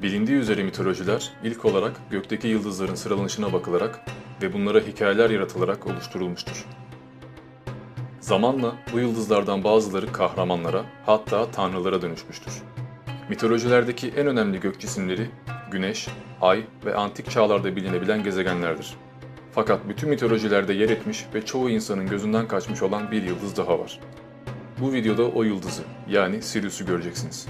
Bilindiği üzere mitolojiler ilk olarak gökteki yıldızların sıralanışına bakılarak ve bunlara hikayeler yaratılarak oluşturulmuştur. Zamanla bu yıldızlardan bazıları kahramanlara, hatta tanrılara dönüşmüştür. Mitolojilerdeki en önemli gök cisimleri Güneş, Ay ve antik çağlarda bilinebilen gezegenlerdir. Fakat bütün mitolojilerde yer etmiş ve çoğu insanın gözünden kaçmış olan bir yıldız daha var. Bu videoda o yıldızı, yani Sirius'u göreceksiniz.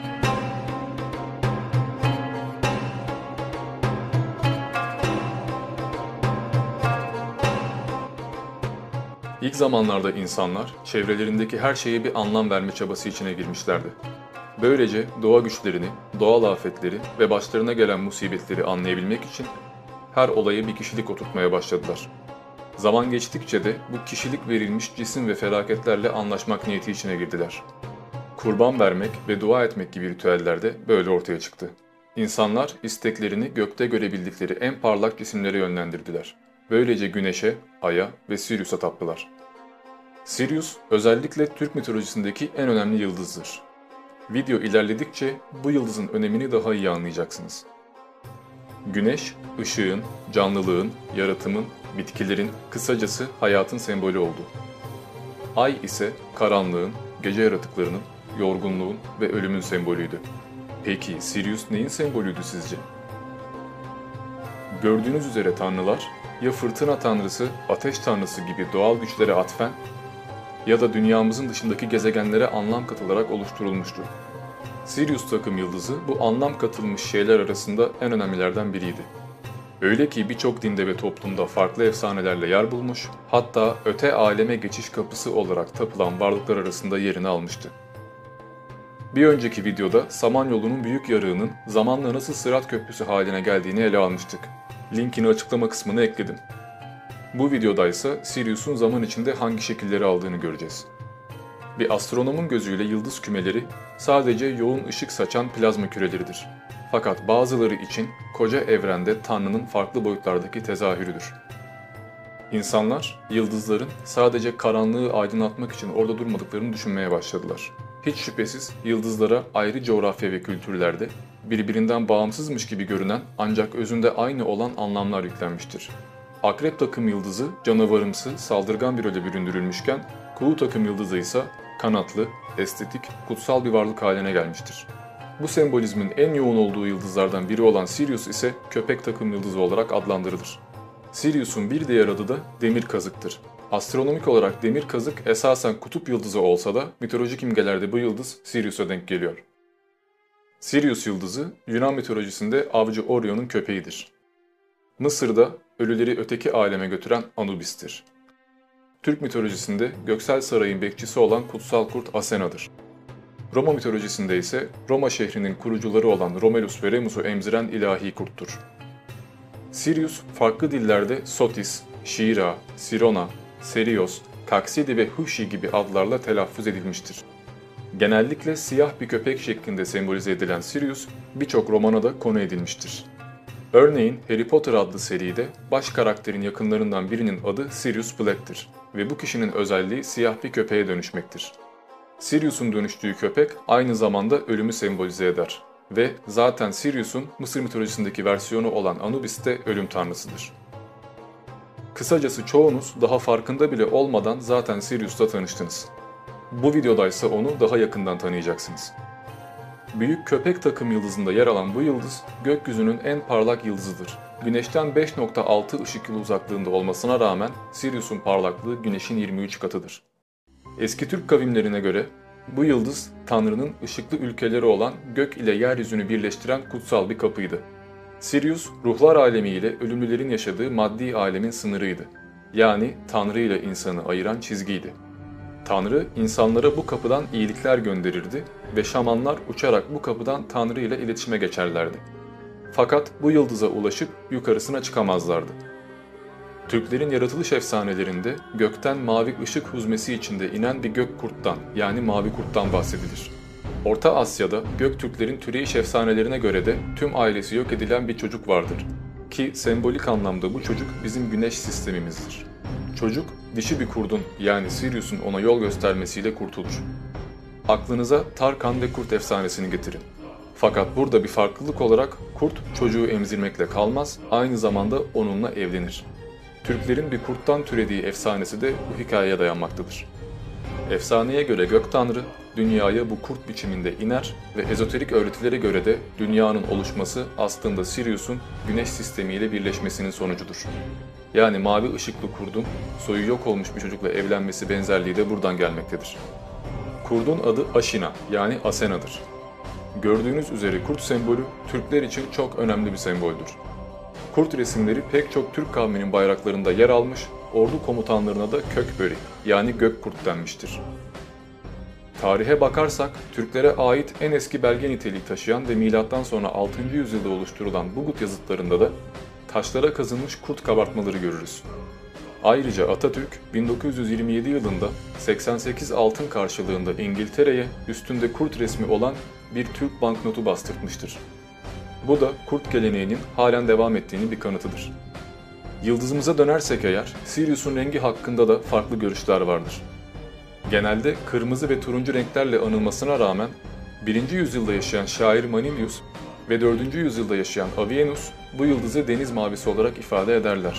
İlk zamanlarda insanlar çevrelerindeki her şeye bir anlam verme çabası içine girmişlerdi. Böylece doğa güçlerini, doğal afetleri ve başlarına gelen musibetleri anlayabilmek için her olaya bir kişilik oturtmaya başladılar. Zaman geçtikçe de bu kişilik verilmiş cisim ve felaketlerle anlaşmak niyeti içine girdiler. Kurban vermek ve dua etmek gibi ritüeller de böyle ortaya çıktı. İnsanlar isteklerini gökte görebildikleri en parlak cisimlere yönlendirdiler. Böylece Güneş'e, Ay'a ve Sirius'a taptılar. Sirius, özellikle Türk mitolojisindeki en önemli yıldızdır. Video ilerledikçe bu yıldızın önemini daha iyi anlayacaksınız. Güneş, ışığın, canlılığın, yaratımın, bitkilerin, kısacası hayatın sembolü oldu. Ay ise karanlığın, gece yaratıklarının, yorgunluğun ve ölümün sembolüydü. Peki Sirius neyin sembolüydü sizce? Gördüğünüz üzere tanrılar, ya fırtına tanrısı, ateş tanrısı gibi doğal güçlere atfen ya da dünyamızın dışındaki gezegenlere anlam katılarak oluşturulmuştu. Sirius takım yıldızı bu anlam katılmış şeyler arasında en önemlilerden biriydi. Öyle ki birçok dinde ve toplumda farklı efsanelerle yer bulmuş, hatta öte aleme geçiş kapısı olarak tapılan varlıklar arasında yerini almıştı. Bir önceki videoda Samanyolu'nun büyük yarığının zamanla nasıl Sırat Köprüsü haline geldiğini ele almıştık. Linkini açıklama kısmına ekledim. Bu videoda ise Sirius'un zaman içinde hangi şekilleri aldığını göreceğiz. Bir astronomun gözüyle yıldız kümeleri sadece yoğun ışık saçan plazma küreleridir. Fakat bazıları için koca evrende Tanrı'nın farklı boyutlardaki tezahürüdür. İnsanlar, yıldızların sadece karanlığı aydınlatmak için orada durmadıklarını düşünmeye başladılar. Hiç şüphesiz yıldızlara ayrı coğrafya ve kültürlerde birbirinden bağımsızmış gibi görünen ancak özünde aynı olan anlamlar yüklenmiştir. Akrep takım yıldızı canavarımsı, saldırgan bir role büründürülmüşken, Kuğu takım yıldızı ise kanatlı, estetik, kutsal bir varlık haline gelmiştir. Bu sembolizmin en yoğun olduğu yıldızlardan biri olan Sirius ise köpek takım yıldızı olarak adlandırılır. Sirius'un bir diğer adı da demir kazıktır. Astronomik olarak demir kazık esasen kutup yıldızı olsa da mitolojik imgelerde bu yıldız Sirius'a denk geliyor. Sirius yıldızı Yunan mitolojisinde avcı Orion'un köpeğidir. Mısır'da ölüleri öteki aleme götüren Anubis'tir. Türk mitolojisinde göksel sarayın bekçisi olan kutsal kurt Athena'dır. Roma mitolojisinde ise Roma şehrinin kurucuları olan Romulus ve Remus'u emziren ilahi kurttur. Sirius farklı dillerde Sotis, Şira, Sirona, Serios, Kaksidi ve Hushi gibi adlarla telaffuz edilmiştir. Genellikle siyah bir köpek şeklinde sembolize edilen Sirius birçok romana da konu edilmiştir. Örneğin Harry Potter adlı seride baş karakterin yakınlarından birinin adı Sirius Black'tir ve bu kişinin özelliği siyah bir köpeğe dönüşmektir. Sirius'un dönüştüğü köpek aynı zamanda ölümü sembolize eder ve zaten Sirius'un Mısır mitolojisindeki versiyonu olan Anubis de ölüm tanrısıdır. Kısacası çoğunuz daha farkında bile olmadan zaten Sirius'la tanıştınız. Bu videoda ise onu daha yakından tanıyacaksınız. Büyük köpek takım yıldızında yer alan bu yıldız, gökyüzünün en parlak yıldızıdır. Güneş'ten 5,6 ışık yılı uzaklığında olmasına rağmen Sirius'un parlaklığı Güneş'in 23 katıdır. Eski Türk kavimlerine göre bu yıldız Tanrı'nın ışıklı ülkeleri olan gök ile yeryüzünü birleştiren kutsal bir kapıydı. Sirius, ruhlar alemi ile ölümlülerin yaşadığı maddi alemin sınırıydı. Yani Tanrı ile insanı ayıran çizgiydi. Tanrı insanlara bu kapıdan iyilikler gönderirdi ve şamanlar uçarak bu kapıdan Tanrı ile iletişime geçerlerdi. Fakat bu yıldıza ulaşıp yukarısına çıkamazlardı. Türklerin yaratılış efsanelerinde gökten mavi ışık huzmesi içinde inen bir gök kurttan yani mavi kurttan bahsedilir. Orta Asya'da Göktürklerin türeyiş efsanelerine göre de tüm ailesi yok edilen bir çocuk vardır. Ki sembolik anlamda bu çocuk bizim güneş sistemimizdir. Çocuk dişi bir kurdun yani Sirius'un ona yol göstermesiyle kurtulur. Aklınıza Tarkan ve Kurt efsanesini getirin. Fakat burada bir farklılık olarak kurt çocuğu emzirmekle kalmaz, aynı zamanda onunla evlenir. Türklerin bir kurttan türediği efsanesi de bu hikayeye dayanmaktadır. Efsaneye göre gök tanrı dünyaya bu kurt biçiminde iner ve ezoterik öğretilere göre de dünyanın oluşması aslında Sirius'un güneş sistemiyle birleşmesinin sonucudur. Yani mavi ışıklı kurdun soyu yok olmuş bir çocukla evlenmesi benzerliği de buradan gelmektedir. Kurdun adı Ashina yani Asena'dır. Gördüğünüz üzere kurt sembolü Türkler için çok önemli bir semboldür. Kurt resimleri pek çok Türk kavminin bayraklarında yer almış, ordu komutanlarına da kökböri yani gökkurt denmiştir. Tarihe bakarsak Türklere ait en eski belge niteliği taşıyan ve M.Ö. 6. yüzyılda oluşturulan Bugut yazıtlarında da taşlara kazınmış kurt kabartmaları görürüz. Ayrıca Atatürk 1927 yılında 88 altın karşılığında İngiltere'ye üstünde kurt resmi olan bir Türk banknotu bastırtmıştır. Bu da kurt geleneğinin halen devam ettiğini bir kanıtıdır. Yıldızımıza dönersek eğer, Sirius'un rengi hakkında da farklı görüşler vardır. Genelde kırmızı ve turuncu renklerle anılmasına rağmen 1. yüzyılda yaşayan şair Manilius ve 4. yüzyılda yaşayan Avienus bu yıldızı deniz mavisi olarak ifade ederler.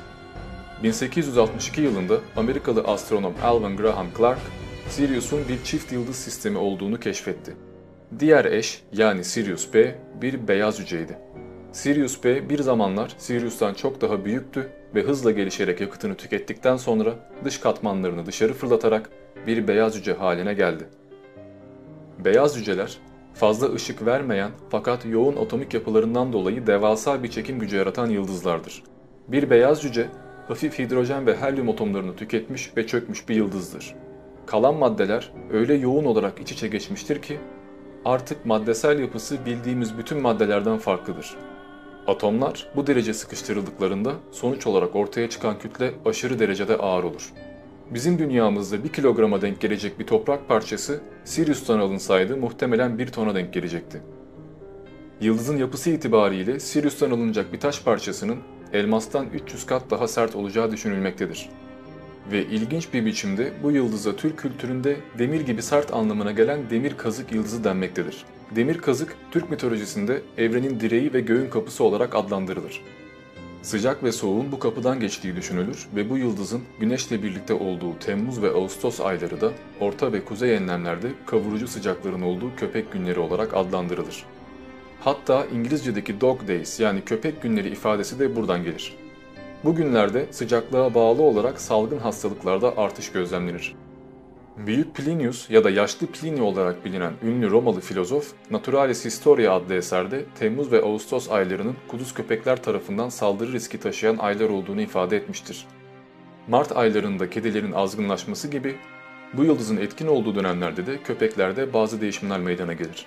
1862 yılında Amerikalı astronom Alvan Graham Clark, Sirius'un bir çift yıldız sistemi olduğunu keşfetti. Diğer eş yani Sirius B bir beyaz cüceydi. Sirius B bir zamanlar Sirius'tan çok daha büyüktü ve hızla gelişerek yakıtını tükettikten sonra dış katmanlarını dışarı fırlatarak bir beyaz cüce haline geldi. Beyaz cüceler fazla ışık vermeyen fakat yoğun atomik yapılarından dolayı devasa bir çekim gücü yaratan yıldızlardır. Bir beyaz cüce hafif hidrojen ve helyum atomlarını tüketmiş ve çökmüş bir yıldızdır. Kalan maddeler öyle yoğun olarak iç içe geçmiştir ki artık maddesel yapısı bildiğimiz bütün maddelerden farklıdır. Atomlar bu derece sıkıştırıldıklarında sonuç olarak ortaya çıkan kütle aşırı derecede ağır olur. Bizim dünyamızda 1 kilograma denk gelecek bir toprak parçası Sirius'tan alınsaydı muhtemelen 1 tona denk gelecekti. Yıldızın yapısı itibariyle Sirius'tan alınacak bir taş parçasının elmastan 300 kat daha sert olacağı düşünülmektedir. Ve ilginç bir biçimde bu yıldıza Türk kültüründe demir gibi sert anlamına gelen demir kazık yıldızı denmektedir. Demir kazık, Türk mitolojisinde evrenin direği ve göğün kapısı olarak adlandırılır. Sıcak ve soğuğun bu kapıdan geçtiği düşünülür ve bu yıldızın Güneş'le birlikte olduğu Temmuz ve Ağustos ayları da orta ve kuzey enlemlerde kavurucu sıcakların olduğu köpek günleri olarak adlandırılır. Hatta İngilizce'deki dog days yani köpek günleri ifadesi de buradan gelir. Bu günlerde sıcaklığa bağlı olarak salgın hastalıklarda artış gözlemlenir. Büyük Plinius ya da Yaşlı Pliny olarak bilinen ünlü Romalı filozof, Naturalis Historia adlı eserde Temmuz ve Ağustos aylarının kuduz köpekler tarafından saldırı riski taşıyan aylar olduğunu ifade etmiştir. Mart aylarında kedilerin azgınlaşması gibi bu yıldızın etkin olduğu dönemlerde de köpeklerde bazı değişimler meydana gelir.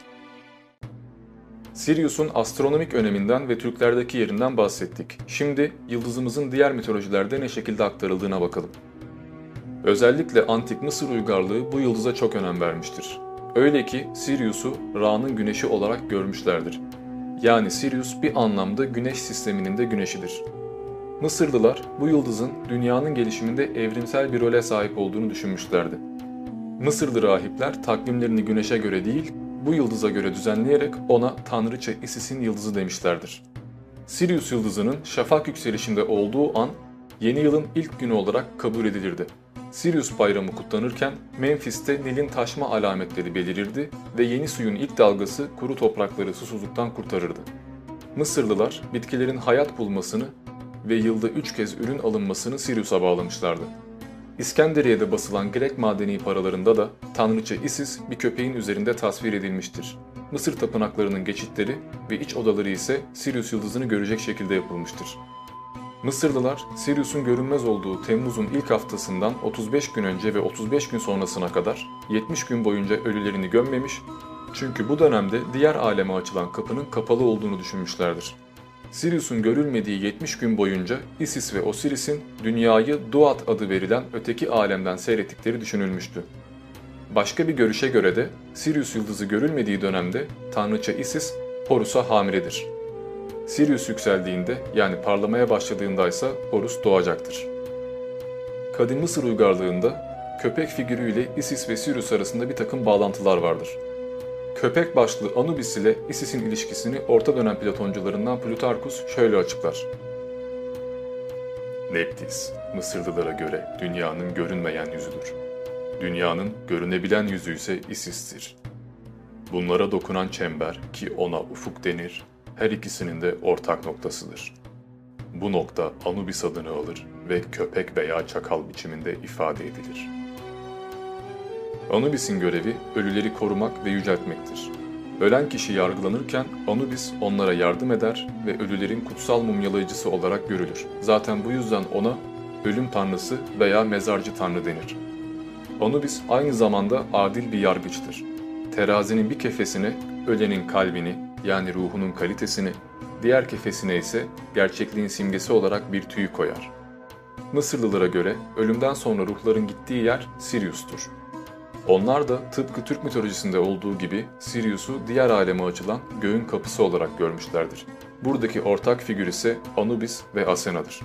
Sirius'un astronomik öneminden ve Türklerdeki yerinden bahsettik. Şimdi yıldızımızın diğer mitolojilerde ne şekilde aktarıldığına bakalım. Özellikle Antik Mısır uygarlığı bu yıldıza çok önem vermiştir. Öyle ki Sirius'u Ra'nın güneşi olarak görmüşlerdir. Yani Sirius bir anlamda güneş sisteminin de güneşidir. Mısırlılar bu yıldızın dünyanın gelişiminde evrimsel bir role sahip olduğunu düşünmüşlerdi. Mısırlı rahipler takvimlerini güneşe göre değil, bu yıldıza göre düzenleyerek ona tanrıça Isis'in yıldızı demişlerdir. Sirius yıldızının şafak yükselişinde olduğu an yeni yılın ilk günü olarak kabul edilirdi. Sirius bayramı kutlanırken Memphis'te Nil'in taşma alametleri belirirdi ve yeni suyun ilk dalgası kuru toprakları susuzluktan kurtarırdı. Mısırlılar bitkilerin hayat bulmasını ve yılda 3 kez ürün alınmasını Sirius'a bağlamışlardı. İskenderiye'de basılan Grek madeni paralarında da tanrıça Isis bir köpeğin üzerinde tasvir edilmiştir. Mısır tapınaklarının geçitleri ve iç odaları ise Sirius yıldızını görecek şekilde yapılmıştır. Mısırlılar, Sirius'un görünmez olduğu Temmuz'un ilk haftasından 35 gün önce ve 35 gün sonrasına kadar 70 gün boyunca ölülerini gömmemiş, çünkü bu dönemde diğer aleme açılan kapının kapalı olduğunu düşünmüşlerdir. Sirius'un görülmediği 70 gün boyunca Isis ve Osiris'in dünyayı Duat adı verilen öteki alemden seyrettikleri düşünülmüştü. Başka bir görüşe göre de Sirius yıldızı görülmediği dönemde tanrıça Isis Horus'a hamiledir. Sirius yükseldiğinde yani parlamaya başladığında ise Horus doğacaktır. Kadim Mısır uygarlığında köpek figürüyle Isis ve Sirius arasında bir takım bağlantılar vardır. Köpek başlı Anubis ile Isis'in ilişkisini orta dönem Platoncularından Plutarkus şöyle açıklar. Neptis, Mısırlılara göre dünyanın görünmeyen yüzüdür. Dünyanın görünebilen yüzü ise Isis'tir. Bunlara dokunan çember ki ona ufuk denir, her ikisinin de ortak noktasıdır. Bu nokta Anubis adını alır ve köpek veya çakal biçiminde ifade edilir. Anubis'in görevi ölüleri korumak ve yüceltmektir. Ölen kişi yargılanırken Anubis onlara yardım eder ve ölülerin kutsal mumyalayıcısı olarak görülür. Zaten bu yüzden ona ölüm tanrısı veya mezarcı tanrı denir. Anubis aynı zamanda adil bir yargıçtır. Terazinin bir kefesine ölenin kalbini yani ruhunun kalitesini, diğer kefesine ise gerçekliğin simgesi olarak bir tüy koyar. Mısırlılara göre ölümden sonra ruhların gittiği yer Sirius'tur. Onlar da tıpkı Türk mitolojisinde olduğu gibi Sirius'u diğer aleme açılan göğün kapısı olarak görmüşlerdir. Buradaki ortak figür ise Anubis ve Athena'dır.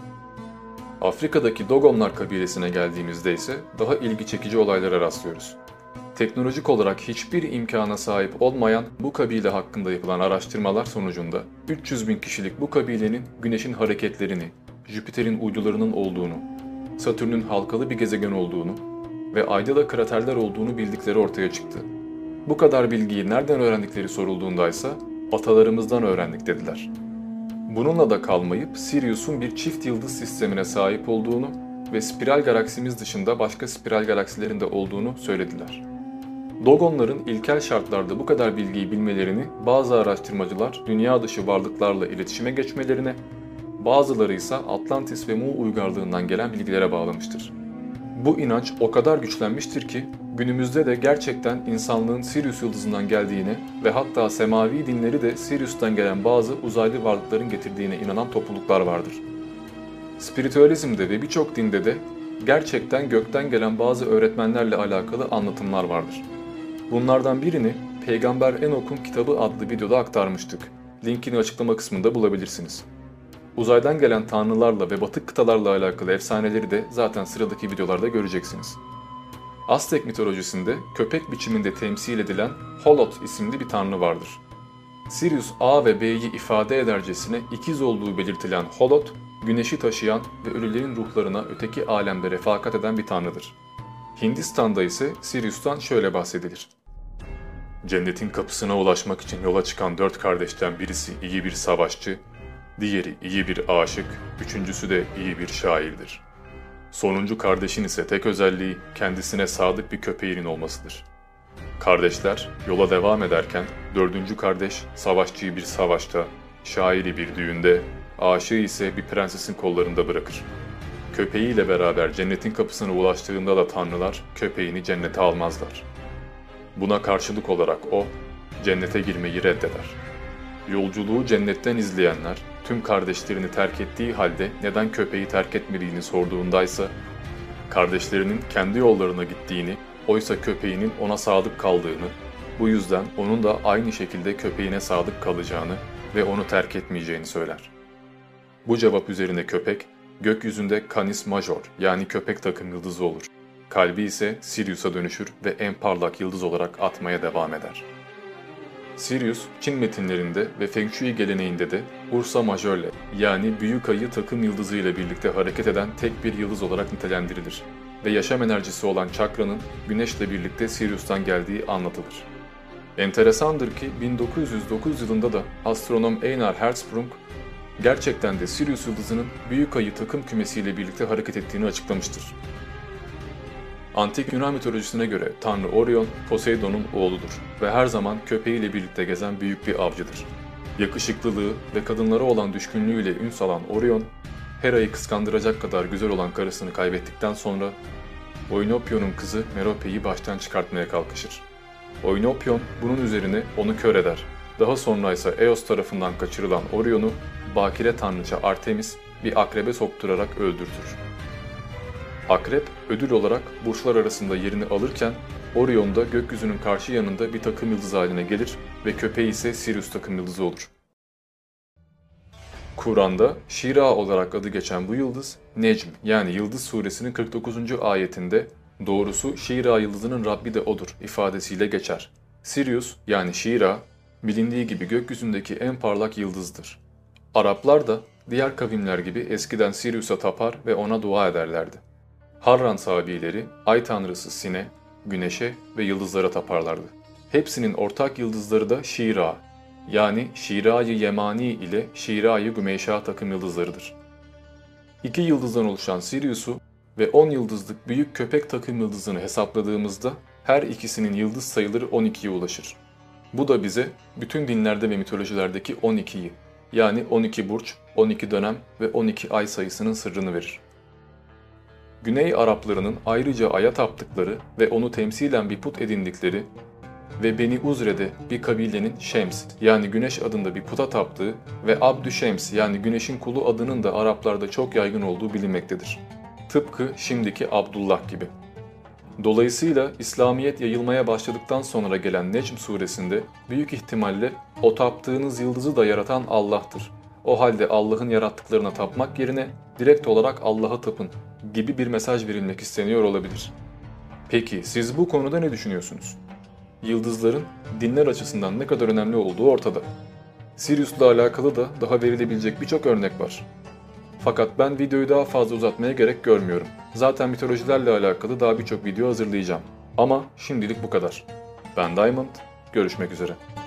Afrika'daki Dogonlar kabilesine geldiğimizde ise daha ilgi çekici olaylara rastlıyoruz. Teknolojik olarak hiçbir imkana sahip olmayan bu kabile hakkında yapılan araştırmalar sonucunda 300 bin kişilik bu kabilenin Güneş'in hareketlerini, Jüpiter'in uydularının olduğunu, Satürn'ün halkalı bir gezegen olduğunu ve Ay'da da kraterler olduğunu bildikleri ortaya çıktı. Bu kadar bilgiyi nereden öğrendikleri sorulduğundaysa atalarımızdan öğrendik dediler. Bununla da kalmayıp Sirius'un bir çift yıldız sistemine sahip olduğunu ve spiral galaksimiz dışında başka spiral galaksilerin de olduğunu söylediler. Dogonların ilkel şartlarda bu kadar bilgiyi bilmelerini bazı araştırmacılar dünya dışı varlıklarla iletişime geçmelerine, bazıları ise Atlantis ve Mu uygarlığından gelen bilgilere bağlamıştır. Bu inanç o kadar güçlenmiştir ki günümüzde de gerçekten insanlığın Sirius yıldızından geldiğine ve hatta semavi dinleri de Sirius'tan gelen bazı uzaylı varlıkların getirdiğine inanan topluluklar vardır. Spiritüalizmde ve birçok dinde de gerçekten gökten gelen bazı öğretmenlerle alakalı anlatımlar vardır. Bunlardan birini Peygamber Enok'un Kitabı adlı videoda aktarmıştık. Linkini açıklama kısmında bulabilirsiniz. Uzaydan gelen tanrılarla ve batık kıtalarla alakalı efsaneleri de zaten sıradaki videolarda göreceksiniz. Aztek mitolojisinde köpek biçiminde temsil edilen Holot isimli bir tanrı vardır. Sirius A ve B'yi ifade edercesine ikiz olduğu belirtilen Holot, güneşi taşıyan ve ölülerin ruhlarına öteki alemde refakat eden bir tanrıdır. Hindistan'da ise Sirius'tan şöyle bahsedilir. Cennetin kapısına ulaşmak için yola çıkan 4 kardeşten birisi iyi bir savaşçı, diğeri iyi bir aşık, üçüncüsü de iyi bir şairdir. Sonuncu kardeşin ise tek özelliği kendisine sadık bir köpeğinin olmasıdır. Kardeşler yola devam ederken dördüncü kardeş savaşçıyı bir savaşta, şairi bir düğünde, aşığı ise bir prensesin kollarında bırakır. Köpeğiyle beraber cennetin kapısına ulaştığında da tanrılar köpeğini cennete almazlar. Buna karşılık olarak o, cennete girmeyi reddeder. Yolculuğu cennetten izleyenler, tüm kardeşlerini terk ettiği halde neden köpeği terk etmediğini sorduğundaysa, kardeşlerinin kendi yollarına gittiğini, oysa köpeğinin ona sadık kaldığını, bu yüzden onun da aynı şekilde köpeğine sadık kalacağını ve onu terk etmeyeceğini söyler. Bu cevap üzerine köpek, gökyüzünde Canis Major yani köpek takım yıldızı olur. Kalbi ise Sirius'a dönüşür ve en parlak yıldız olarak atmaya devam eder. Sirius, Çin metinlerinde ve Feng Shui geleneğinde de Ursa Majör'le yani büyük ayı takım yıldızı ile birlikte hareket eden tek bir yıldız olarak nitelendirilir ve yaşam enerjisi olan çakranın Güneş'le birlikte Sirius'tan geldiği anlatılır. Enteresandır ki 1909 yılında da astronom Einar Hertzsprung gerçekten de Sirius yıldızının büyük ayı takım kümesiyle birlikte hareket ettiğini açıklamıştır. Antik Yunan mitolojisine göre Tanrı Orion, Poseidon'un oğludur ve her zaman köpeğiyle birlikte gezen büyük bir avcıdır. Yakışıklılığı ve kadınlara olan düşkünlüğüyle ün salan Orion, Hera'yı kıskandıracak kadar güzel olan karısını kaybettikten sonra Oinopion'un kızı Merope'yi baştan çıkartmaya kalkışır. Oinopion bunun üzerine onu kör eder. Daha sonra ise Eos tarafından kaçırılan Orion'u bakire tanrıça Artemis bir akrebe sokturarak öldürtür. Akrep ödül olarak burçlar arasında yerini alırken Orion da gökyüzünün karşı yanında bir takım yıldız haline gelir ve köpeği ise Sirius takım yıldızı olur. Kur'an'da Şira olarak adı geçen bu yıldız, Necm yani Yıldız suresinin 49. ayetinde doğrusu Şira yıldızının Rabbi de odur ifadesiyle geçer. Sirius yani Şira, bilindiği gibi gökyüzündeki en parlak yıldızdır. Araplar da diğer kavimler gibi eskiden Sirius'a tapar ve ona dua ederlerdi. Harran sahabileri ay tanrısı Sine, güneşe ve yıldızlara taparlardı. Hepsinin ortak yıldızları da Şira, yani Şira-i Yemani ile Şira-i Gümeyşa takım yıldızlarıdır. İki yıldızdan oluşan Sirius'u ve 10 yıldızlık büyük köpek takım yıldızını hesapladığımızda her ikisinin yıldız sayıları 12'ye ulaşır. Bu da bize bütün dinlerde ve mitolojilerdeki 12'yi, yani 12 burç, 12 dönem ve 12 ay sayısının sırrını verir. Güney Araplarının ayrıca aya taptıkları ve onu temsilen bir put edindikleri ve Beni Uzre'de bir kabilenin Şems yani Güneş adında bir puta taptığı ve Abdü Şems yani Güneşin kulu adının da Araplarda çok yaygın olduğu bilinmektedir. Tıpkı şimdiki Abdullah gibi. Dolayısıyla İslamiyet yayılmaya başladıktan sonra gelen Necm suresinde büyük ihtimalle o taptığınız yıldızı da yaratan Allah'tır. O halde Allah'ın yarattıklarına tapmak yerine direkt olarak Allah'a tapın gibi bir mesaj verilmek isteniyor olabilir. Peki siz bu konuda ne düşünüyorsunuz? Yıldızların dinler açısından ne kadar önemli olduğu ortada. Sirius'la alakalı da daha verilebilecek birçok örnek var. Fakat ben videoyu daha fazla uzatmaya gerek görmüyorum. Zaten mitolojilerle alakalı daha birçok video hazırlayacağım. Ama şimdilik bu kadar. Ben Diamond, görüşmek üzere.